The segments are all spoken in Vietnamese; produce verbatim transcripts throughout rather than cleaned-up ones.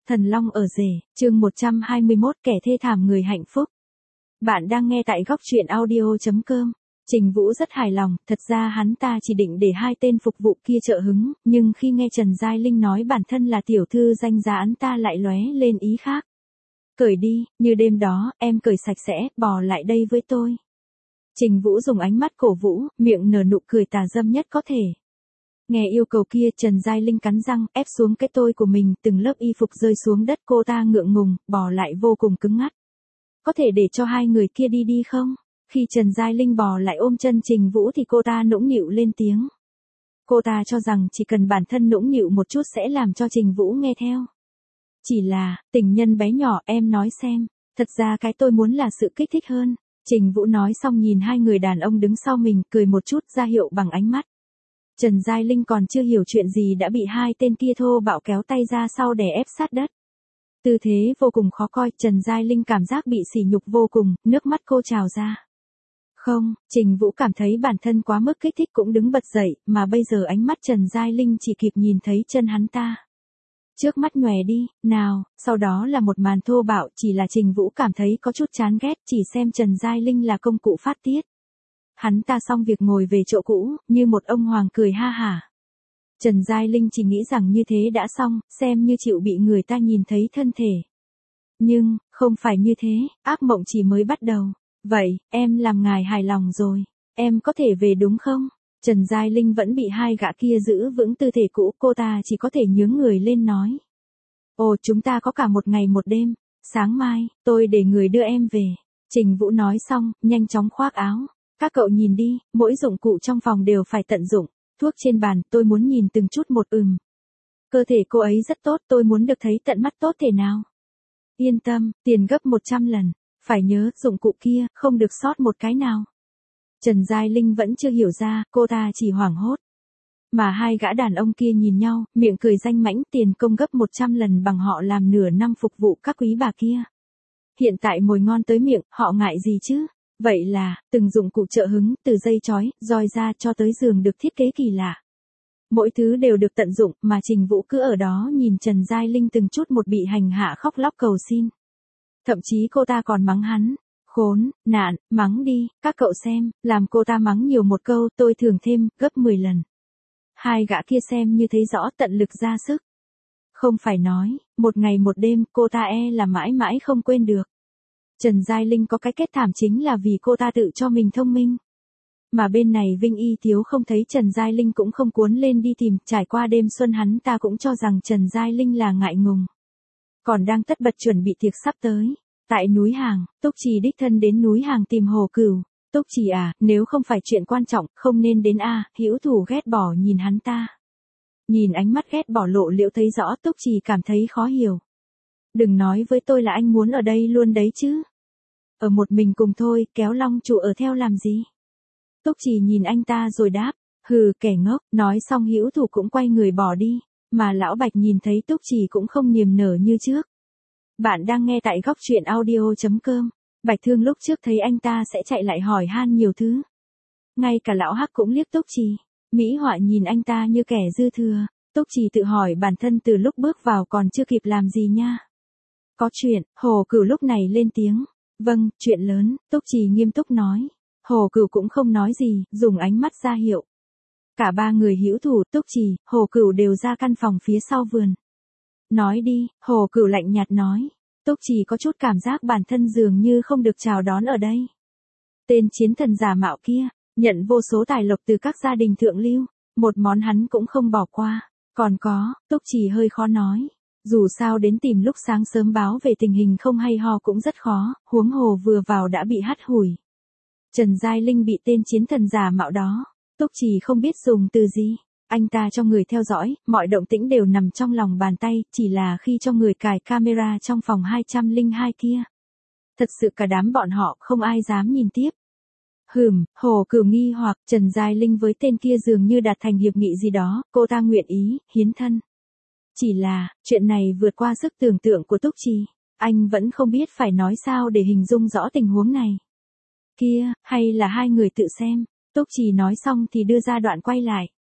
Thần Long ở rể, chương một trăm hai mươi mốt kẻ thê thảm người hạnh phúc. Bạn đang nghe tại góc truyện audio.com. Trình Vũ rất hài lòng, thật ra hắn ta chỉ định để hai tên phục vụ kia trợ hứng, nhưng khi nghe Trần Giai Linh nói bản thân là tiểu thư danh giá hắn ta lại lóe lên ý khác. Cởi đi, như đêm đó, em cởi sạch sẽ, bò lại đây với tôi. Trình Vũ dùng ánh mắt cổ vũ, miệng nở nụ cười tà dâm nhất có thể. Nghe yêu cầu kia, Trần Giai Linh cắn răng, ép xuống cái tôi của mình, từng lớp y phục rơi xuống đất, cô ta ngượng ngùng, bò lại vô cùng cứng ngắc. Có thể để cho hai người kia đi đi không? Khi Trần Giai Linh bò lại ôm chân Trình Vũ thì cô ta nũng nịu lên tiếng. Cô ta cho rằng chỉ cần bản thân nũng nịu một chút sẽ làm cho Trình Vũ nghe theo. Chỉ là, tình nhân bé nhỏ, em nói xem, thật ra cái tôi muốn là sự kích thích hơn. Trình Vũ nói xong nhìn hai người đàn ông đứng sau mình, cười một chút ra hiệu bằng ánh mắt. Trần Giai Linh còn chưa hiểu chuyện gì đã bị hai tên kia thô bạo kéo tay ra sau đè ép sát đất. Tư thế vô cùng khó coi, Trần Giai Linh cảm giác bị sỉ nhục vô cùng, nước mắt cô trào ra. Không, Trình Vũ cảm thấy bản thân quá mức kích thích cũng đứng bật dậy, mà bây giờ ánh mắt Trần Giai Linh chỉ kịp nhìn thấy chân hắn ta. Trước mắt nhòe đi, nào, sau đó là một màn thô bạo, chỉ là Trình Vũ cảm thấy có chút chán ghét, chỉ xem Trần Giai Linh là công cụ phát tiết. Hắn ta xong việc ngồi về chỗ cũ, như một ông hoàng cười ha hả. Trần Giai Linh chỉ nghĩ rằng như thế đã xong, xem như chịu bị người ta nhìn thấy thân thể. Nhưng, không phải như thế, ác mộng chỉ mới bắt đầu. Vậy, em làm ngài hài lòng rồi, em có thể về đúng không? Trần Giai Linh vẫn bị hai gã kia giữ vững tư thế cũ, cô ta chỉ có thể nhướng người lên nói. Ồ, chúng ta có cả một ngày một đêm, sáng mai, tôi để người đưa em về. Trình Vũ nói xong, nhanh chóng khoác áo. Các cậu nhìn đi, mỗi dụng cụ trong phòng đều phải tận dụng. Thuốc trên bàn, tôi muốn nhìn từng chút một ừm. Cơ thể cô ấy rất tốt, tôi muốn được thấy tận mắt tốt thể nào. Yên tâm, tiền gấp một trăm lần. Phải nhớ, dụng cụ kia, không được sót một cái nào. Trần Giai Linh vẫn chưa hiểu ra, cô ta chỉ hoảng hốt. Mà hai gã đàn ông kia nhìn nhau, miệng cười danh mãnh, tiền công gấp một trăm lần bằng họ làm nửa năm phục vụ các quý bà kia. Hiện tại mồi ngon tới miệng, họ ngại gì chứ? Vậy là, từng dụng cụ trợ hứng, từ dây chói, roi ra cho tới giường được thiết kế kỳ lạ. Mỗi thứ đều được tận dụng, mà Trình Vũ cứ ở đó nhìn Trần Giai Linh từng chút một bị hành hạ khóc lóc cầu xin. Thậm chí cô ta còn mắng hắn. Khốn, nạn, mắng đi, các cậu xem, làm cô ta mắng nhiều một câu, tôi thưởng thêm, gấp mười lần. Hai gã kia xem như thấy rõ, tận lực ra sức. Không phải nói, một ngày một đêm, cô ta e là mãi mãi không quên được. Trần Giai Linh có cái kết thảm chính là vì cô ta tự cho mình thông minh. Mà bên này Vinh Y Thiếu không thấy Trần Giai Linh cũng không cuốn lên đi tìm, trải qua đêm xuân hắn ta cũng cho rằng Trần Giai Linh là ngại ngùng. Còn đang tất bật chuẩn bị tiệc sắp tới. Tại núi Hàng, Túc Trì đích thân đến núi Hàng tìm Hồ Cửu. Túc Trì à, nếu không phải chuyện quan trọng, không nên đến a. Hữu Thủ ghét bỏ nhìn hắn ta. Nhìn ánh mắt ghét bỏ lộ liễu thấy rõ Túc Trì cảm thấy khó hiểu. Đừng nói với tôi là anh muốn ở đây luôn đấy chứ. Ở một mình cùng thôi, kéo Long Trụ ở theo làm gì? Túc Trì nhìn anh ta rồi đáp, hừ, kẻ ngốc, nói xong Hữu Thủ cũng quay người bỏ đi, mà Lão Bạch nhìn thấy Túc Trì cũng không niềm nở như trước. Bạn đang nghe tại góc truyện audio.com. Bạch Thương lúc trước thấy anh ta sẽ chạy lại hỏi han nhiều thứ. Ngay cả Lão Hắc cũng liếc Túc Trì. Mỹ Họa nhìn anh ta như kẻ dư thừa. Túc Trì tự hỏi bản thân từ lúc bước vào còn chưa kịp làm gì nha. Có chuyện, Hồ Cửu lúc này lên tiếng. Vâng, chuyện lớn, Túc Trì nghiêm túc nói. Hồ Cửu cũng không nói gì, dùng ánh mắt ra hiệu. Cả ba người Hữu Thủ, Túc Trì, Hồ Cửu đều ra căn phòng phía sau vườn. Nói đi, Hồ Cửu lạnh nhạt nói. Túc Trì có chút cảm giác bản thân dường như không được chào đón ở đây. Tên chiến thần giả mạo kia, nhận vô số tài lộc từ các gia đình thượng lưu, một món hắn cũng không bỏ qua. Còn có, Túc Trì hơi khó nói. Dù sao đến tìm lúc sáng sớm báo về tình hình không hay ho cũng rất khó, huống hồ vừa vào đã bị hắt hủi. Trần Giai Linh bị tên chiến thần giả mạo đó, Túc Trì không biết dùng từ gì. Anh ta cho người theo dõi, mọi động tĩnh đều nằm trong lòng bàn tay, chỉ là khi cho người cài camera trong phòng hai trăm lẻ hai kia. Thật sự cả đám bọn họ không ai dám nhìn tiếp. Hừm, Hồ Cửu nghi hoặc Trần Giai Linh với tên kia dường như đạt thành hiệp nghị gì đó, cô ta nguyện ý, hiến thân. Chỉ là, chuyện này vượt qua sức tưởng tượng của Túc Trì, anh vẫn không biết phải nói sao để hình dung rõ tình huống này. Kia, hay là hai người tự xem, Túc Trì nói xong thì đưa ra đoạn quay lại.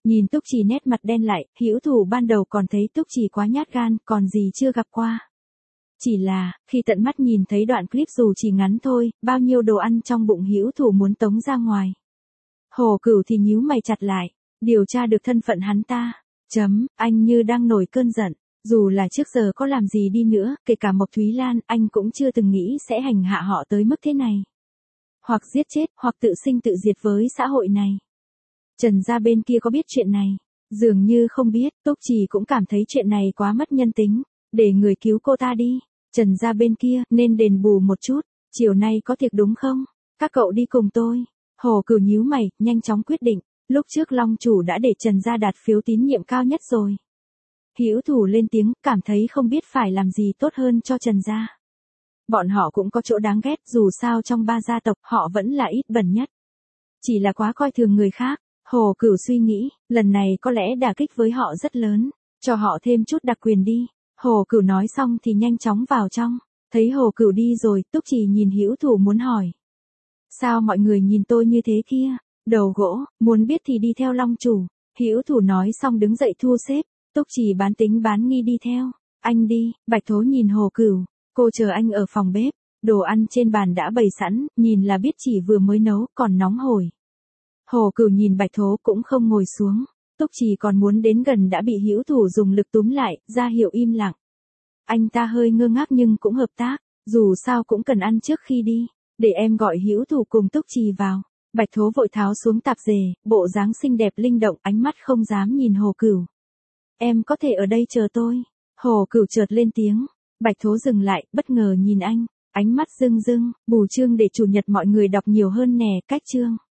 Nhìn Túc Chỉ nét mặt đen lại, Hữu Thủ ban đầu còn thấy Túc Chỉ quá nhát gan, còn gì chưa gặp qua. Chỉ là, khi tận mắt nhìn thấy đoạn clip dù chỉ ngắn thôi, bao nhiêu đồ ăn trong bụng Hữu Thủ muốn tống ra ngoài. Hồ Cửu thì nhíu mày chặt lại, điều tra được thân phận hắn ta. Chấm, anh như đang nổi cơn giận. Dù là trước giờ có làm gì đi nữa, kể cả Mộc Thúy Lan, anh cũng chưa từng nghĩ sẽ hành hạ họ tới mức thế này. Hoặc giết chết, hoặc tự sinh tự diệt với xã hội này. Trần gia bên kia có biết chuyện này? Dường như không biết, Túc Chỉ cũng cảm thấy chuyện này quá mất nhân tính. Để người cứu cô ta đi. Trần gia bên kia, nên đền bù một chút. Chiều nay có tiệc đúng không? Các cậu đi cùng tôi. Hồ Cửu nhíu mày, nhanh chóng quyết định. Lúc trước Long chủ đã để Trần gia đạt phiếu tín nhiệm cao nhất rồi. Hữu Thủ lên tiếng, cảm thấy không biết phải làm gì tốt hơn cho Trần gia. Bọn họ cũng có chỗ đáng ghét, dù sao trong ba gia tộc họ vẫn là ít bẩn nhất. Chỉ là quá coi thường người khác. Hồ Cửu suy nghĩ, lần này có lẽ đả kích với họ rất lớn, cho họ thêm chút đặc quyền đi. Hồ Cửu nói xong thì nhanh chóng vào trong, thấy Hồ Cửu đi rồi, Túc Chỉ nhìn Hữu Thủ muốn hỏi. Sao mọi người nhìn tôi như thế kia? Đầu gỗ, muốn biết thì đi theo Long chủ. Hữu Thủ nói xong đứng dậy thu xếp, Túc Chỉ bán tính bán nghi đi theo. Anh đi, Bạch Thố nhìn Hồ Cửu, cô chờ anh ở phòng bếp, đồ ăn trên bàn đã bày sẵn, nhìn là biết chỉ vừa mới nấu, còn nóng hổi. Hồ Cửu nhìn Bạch Thố cũng không ngồi xuống, Túc Chỉ còn muốn đến gần đã bị Hữu Thủ dùng lực túm lại, ra hiệu im lặng. Anh ta hơi ngơ ngác nhưng cũng hợp tác, dù sao cũng cần ăn trước khi đi, để em gọi Hữu Thủ cùng Túc Chỉ vào. Bạch Thố vội tháo xuống tạp dề, bộ dáng xinh đẹp linh động, ánh mắt không dám nhìn Hồ Cửu. Em có thể ở đây chờ tôi. Hồ Cửu chợt lên tiếng. Bạch Thố dừng lại, bất ngờ nhìn anh, ánh mắt rưng rưng, bù chương để chủ nhật mọi người đọc nhiều hơn nè, cách chương.